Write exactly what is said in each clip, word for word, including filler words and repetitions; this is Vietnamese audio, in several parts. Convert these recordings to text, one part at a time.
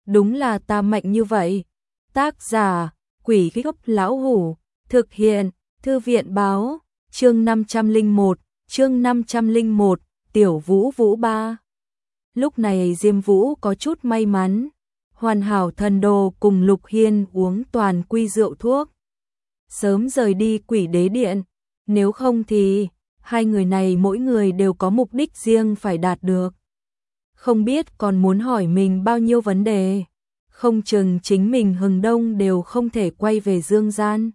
đúng là ta mạnh như vậy. Tác giả, Quỷ Gốc Lão Hủ, thực hiện, Thư viện báo, chương năm trăm lẻ một, chương năm trăm lẻ một, Tiểu Vũ Vũ ba. Lúc này Diêm Vũ có chút may mắn, hoàn hảo thần đồ cùng Lục Hiên uống toàn quy rượu thuốc. Sớm rời đi Quỷ Đế Điện, nếu không thì hai người này mỗi người đều có mục đích riêng phải đạt được. Không biết còn muốn hỏi mình bao nhiêu vấn đề, không chừng chính mình hừng đông đều không thể quay về dương gian.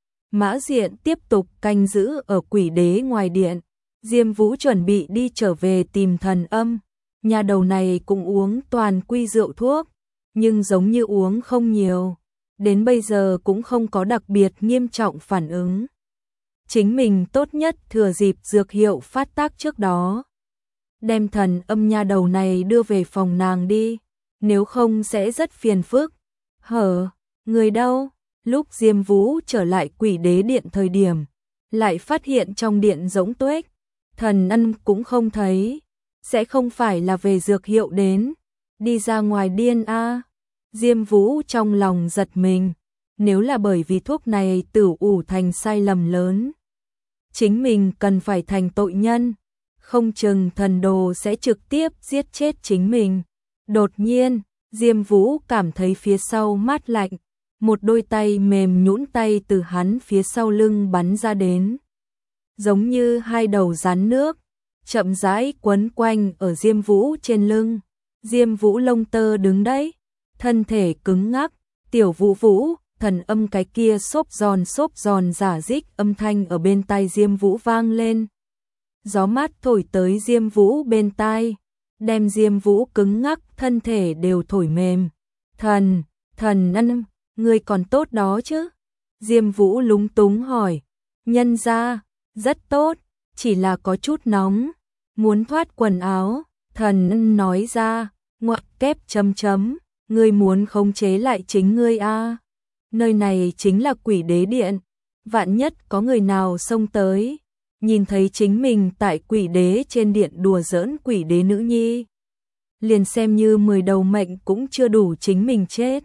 Mã Diện tiếp tục canh giữ ở Quỷ Đế ngoài điện, Diêm Vũ chuẩn bị đi trở về tìm Thần Âm. Nhà đầu này cũng uống toàn quy rượu thuốc, nhưng giống như uống không nhiều, đến bây giờ cũng không có đặc biệt nghiêm trọng phản ứng. Chính mình tốt nhất thừa dịp dược hiệu phát tác trước đó, đem Thần Âm nhà đầu này đưa về phòng nàng đi, nếu không sẽ rất phiền phức. Hở, người đâu? Lúc Diêm Vũ trở lại Quỷ Đế Điện thời điểm, lại phát hiện trong điện rỗng tuếch, Thần Âm cũng không thấy, sẽ không phải là về dược hiệu đến, đi ra ngoài điên a. À. Diêm Vũ trong lòng giật mình, nếu là bởi vì thuốc này tử ủ thành sai lầm lớn, chính mình cần phải thành tội nhân, không chừng thần đồ sẽ trực tiếp giết chết chính mình. Đột nhiên, Diêm Vũ cảm thấy phía sau mát lạnh, một đôi tay mềm nhũn tay từ hắn phía sau lưng bắn ra đến, giống như hai đầu rắn nước, chậm rãi quấn quanh ở Diêm Vũ trên lưng. Diêm Vũ lông tơ đứng đấy, thân thể cứng ngắc, Tiểu Vũ Vũ, Thần Âm cái kia xốp giòn xốp giòn giả dích âm thanh ở bên tai Diêm Vũ vang lên. Gió mát thổi tới Diêm Vũ bên tai, đem Diêm Vũ cứng ngắc thân thể đều thổi mềm. Thần, Thần Âm, ngươi còn tốt đó chứ? Diêm Vũ lúng túng hỏi. Nhân ra, rất tốt, chỉ là có chút nóng, muốn thoát quần áo. Thần Âm nói ra, ngoặc kép chấm chấm, ngươi muốn khống chế lại chính ngươi a. À. Nơi này chính là Quỷ Đế Điện, vạn nhất có người nào xông tới, nhìn thấy chính mình tại Quỷ Đế trên điện đùa giỡn Quỷ Đế nữ nhi, liền xem như mười đầu mệnh cũng chưa đủ chính mình chết.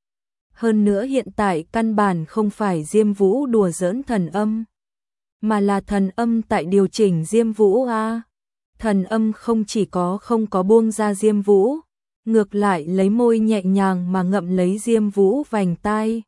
Hơn nữa hiện tại căn bản không phải Diêm Vũ đùa giỡn Thần Âm, mà là Thần Âm tại điều chỉnh Diêm Vũ a. À. Thần Âm không chỉ có không có buông ra Diêm Vũ, ngược lại lấy môi nhẹ nhàng mà ngậm lấy Diêm Vũ vành tai.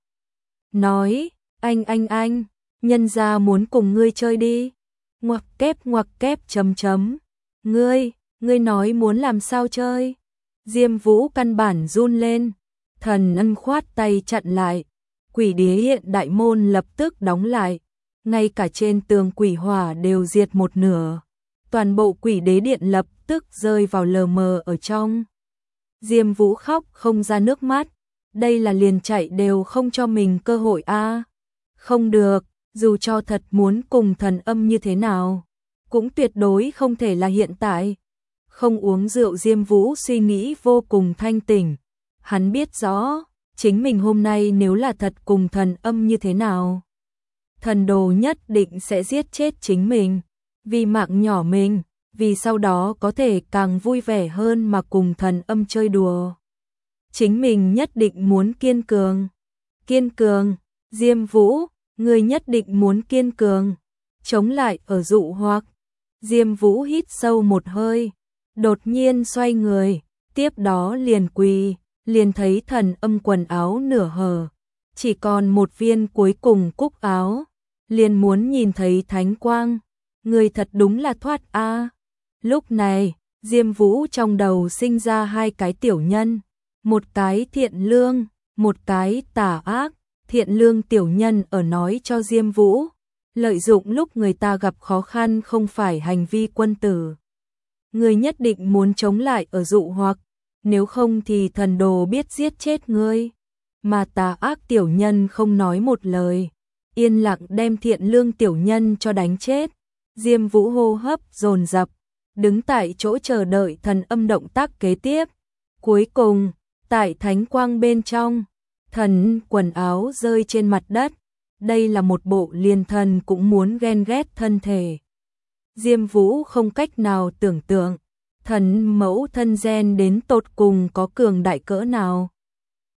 Nói, anh anh anh, nhân gia muốn cùng ngươi chơi đi. Ngoặc kép ngoặc kép chấm chấm. Ngươi, ngươi nói muốn làm sao chơi? Diêm Vũ căn bản run lên. Thần Âm khoát tay chặn lại. Quỷ Đế Hiện đại môn lập tức đóng lại. Ngay cả trên tường quỷ hỏa đều diệt một nửa. Toàn bộ Quỷ Đế Điện lập tức rơi vào lờ mờ ở trong. Diêm Vũ khóc không ra nước mắt, đây là liền chạy đều không cho mình cơ hội a. À. Không được, dù cho thật muốn cùng Thần Âm như thế nào, cũng tuyệt đối không thể là hiện tại. Không uống rượu Diêm Vũ suy nghĩ vô cùng thanh tỉnh, hắn biết rõ, chính mình hôm nay nếu là thật cùng Thần Âm như thế nào, thần đồ nhất định sẽ giết chết chính mình, vì mạng nhỏ mình, vì sau đó có thể càng vui vẻ hơn mà cùng Thần Âm chơi đùa. Chính mình nhất định muốn kiên cường. Kiên cường, Diêm Vũ, người nhất định muốn kiên cường. Chống lại ở dụ hoặc. Diêm Vũ hít sâu một hơi, đột nhiên xoay người, tiếp đó liền quỳ, liền thấy Thần Âm quần áo nửa hở, chỉ còn một viên cuối cùng cúc áo, liền muốn nhìn thấy thánh quang. Người thật đúng là thoát a. À. Lúc này, Diêm Vũ trong đầu sinh ra hai cái tiểu nhân, một cái thiện lương, một cái tà ác. Thiện lương tiểu nhân ở nói cho Diêm Vũ, lợi dụng lúc người ta gặp khó khăn không phải hành vi quân tử. Người nhất định muốn chống lại ở dụ hoặc, nếu không thì thần đồ biết giết chết ngươi. Mà tà ác tiểu nhân không nói một lời, yên lặng đem thiện lương tiểu nhân cho đánh chết. Diêm Vũ hô hấp dồn dập, đứng tại chỗ chờ đợi Thần Âm động tác kế tiếp. Cuối cùng, tại thánh quang bên trong, thần quần áo rơi trên mặt đất. Đây là một bộ liền thần cũng muốn ghen ghét thân thể. Diêm Vũ không cách nào tưởng tượng, thần mẫu thân gen đến tột cùng có cường đại cỡ nào.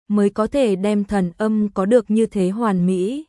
mới có thể đem thần âm có được như thế hoàn mỹ.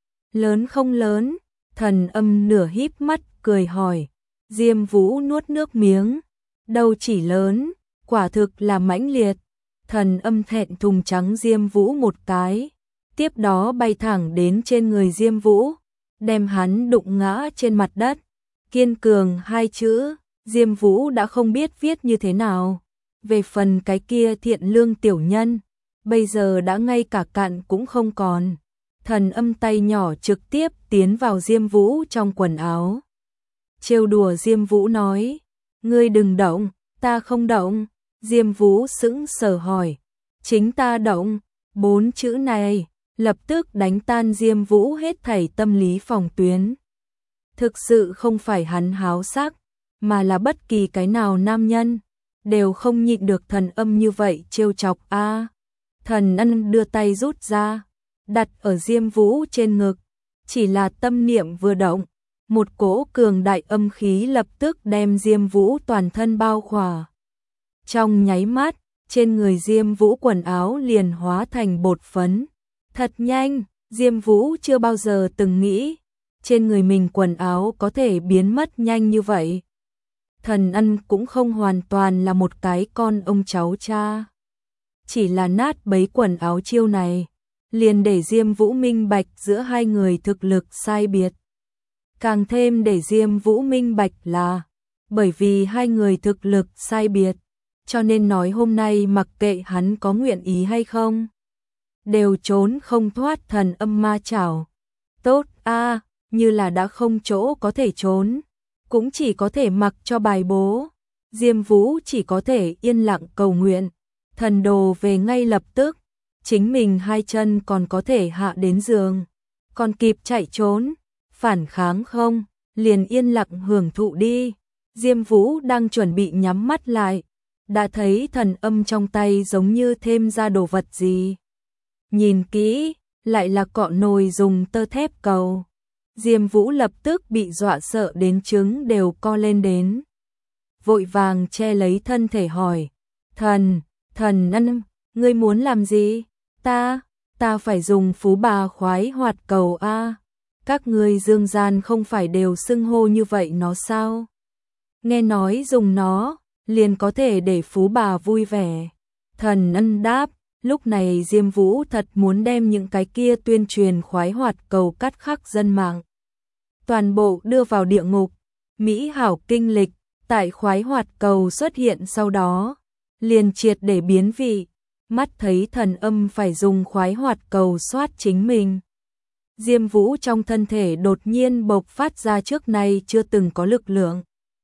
Lớn không lớn? Thần âm nửa híp mắt cười hỏi. Diêm Vũ nuốt nước miếng. Đâu chỉ lớn, quả thực là mãnh liệt. Thần âm thẹn thùng trắng Diêm Vũ một cái, tiếp đó bay thẳng đến trên người Diêm Vũ, đem hắn đụng ngã trên mặt đất. Kiên cường hai chữ, Diêm Vũ đã không biết viết như thế nào. Về phần cái kia thiện lương tiểu nhân, bây giờ đã ngay cả cặn cũng không còn. Thần âm tay nhỏ trực tiếp tiến vào Diêm Vũ trong quần áo. Trêu đùa Diêm Vũ nói, ngươi đừng động, ta không động. Diêm Vũ sững sờ hỏi, chính ta động. Bốn chữ này lập tức đánh tan Diêm Vũ hết thảy tâm lý phòng tuyến. Thực sự không phải hắn háo sắc, mà là bất kỳ cái nào nam nhân đều không nhịn được thần âm như vậy trêu chọc a. À, thần âm đưa tay rút ra, đặt ở Diêm Vũ trên ngực, chỉ là tâm niệm vừa động, một cỗ cường đại âm khí lập tức đem Diêm Vũ toàn thân bao khỏa. Trong nháy mắt, trên người Diêm Vũ quần áo liền hóa thành bột phấn. Thật nhanh, Diêm Vũ chưa bao giờ từng nghĩ trên người mình quần áo có thể biến mất nhanh như vậy. Thần ân cũng không hoàn toàn là một cái con ông cháu cha. Chỉ là nát bấy quần áo chiêu này, liền để Diêm Vũ minh bạch giữa hai người thực lực sai biệt. Càng thêm để Diêm Vũ minh bạch là, bởi vì hai người thực lực sai biệt, cho nên nói hôm nay mặc kệ hắn có nguyện ý hay không, đều trốn không thoát thần âm ma chảo. Tốt a, à, như là đã không chỗ có thể trốn, cũng chỉ có thể mặc cho bài bố. Diêm Vũ chỉ có thể yên lặng cầu nguyện, thần đồ về ngay lập tức, chính mình hai chân còn có thể hạ đến giường, còn kịp chạy trốn, phản kháng không, liền yên lặng hưởng thụ đi. Diêm Vũ đang chuẩn bị nhắm mắt lại, đã thấy thần âm trong tay giống như thêm ra đồ vật gì. Nhìn kỹ, lại là cọ nồi dùng tơ thép cầu. Diêm Vũ lập tức bị dọa sợ đến trứng đều co lên đến. Vội vàng che lấy thân thể hỏi, thần, thần ân, ngươi muốn làm gì? Ta, ta phải dùng phú bà khoái hoạt cầu a. À. Các ngươi dương gian không phải đều xưng hô như vậy nó sao? Nghe nói dùng nó, liền có thể để phú bà vui vẻ. Thần ân đáp, lúc này Diêm Vũ thật muốn đem những cái kia tuyên truyền khoái hoạt cầu cắt khắc dân mạng. Toàn bộ đưa vào địa ngục. Mỹ hảo kinh lịch, tại khoái hoạt cầu xuất hiện sau đó, liền triệt để biến vị, mắt thấy thần âm phải dùng khoái hoạt cầu soát chính mình. Diêm Vũ trong thân thể đột nhiên bộc phát ra trước nay chưa từng có lực lượng.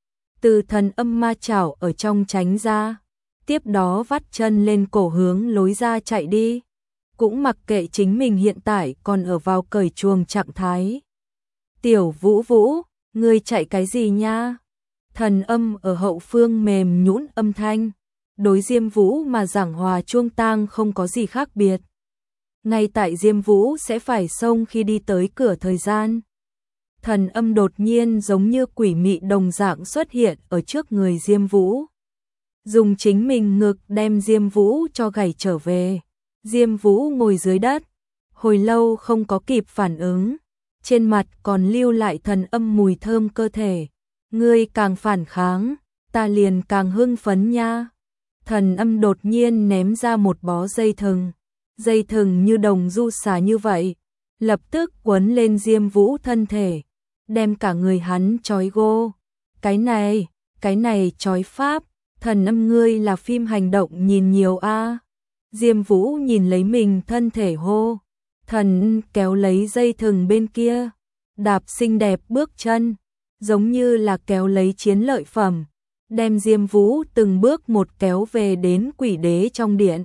Từ thần âm ma chảo ở trong tránh ra, tiếp đó vắt chân lên cổ hướng lối ra chạy đi, cũng mặc kệ chính mình hiện tại còn ở vào cởi chuồng trạng thái. Tiểu Vũ Vũ, ngươi chạy cái gì nha? Thần âm ở hậu phương mềm nhũn âm thanh, đối Diêm Vũ mà giảng hòa chuông tang không có gì khác biệt. Ngay tại Diêm Vũ sẽ phải xông khi đi tới cửa thời gian, thần âm đột nhiên giống như quỷ mị đồng dạng xuất hiện ở trước người Diêm Vũ. Dùng chính mình ngực đem Diêm Vũ cho gảy trở về. Diêm Vũ ngồi dưới đất, hồi lâu không có kịp phản ứng, trên mặt còn lưu lại thần âm mùi thơm cơ thể. Ngươi càng phản kháng, ta liền càng hưng phấn nha. Thần âm đột nhiên ném ra một bó dây thừng. Dây thừng như đồng du xà như vậy, lập tức quấn lên Diêm Vũ thân thể, đem cả người hắn trói gô. Cái này, cái này trói pháp, thần âm ngươi là phim hành động nhìn nhiều a. À. Diêm Vũ nhìn lấy mình thân thể hô, thần kéo lấy dây thừng bên kia, đạp xinh đẹp bước chân, giống như là kéo lấy chiến lợi phẩm, đem Diêm Vũ từng bước một kéo về đến quỷ đế trong điện.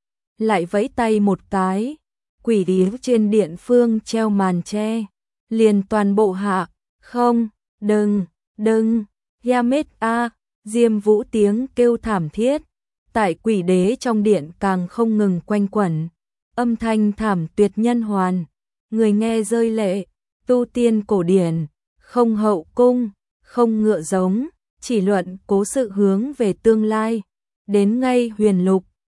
Lại vẫy tay một cái, quỷ đế trên điện phương treo màn che, liền toàn bộ hạ, không, đừng, đừng, Yamet a, Diêm Vũ tiếng kêu thảm thiết, tại quỷ đế trong điện càng không ngừng quanh quẩn, âm thanh thảm tuyệt nhân hoàn, người nghe rơi lệ. Tu tiên cổ điển, không hậu cung, không ngựa giống, chỉ luận cố sự hướng về tương lai, đến ngay huyền lục.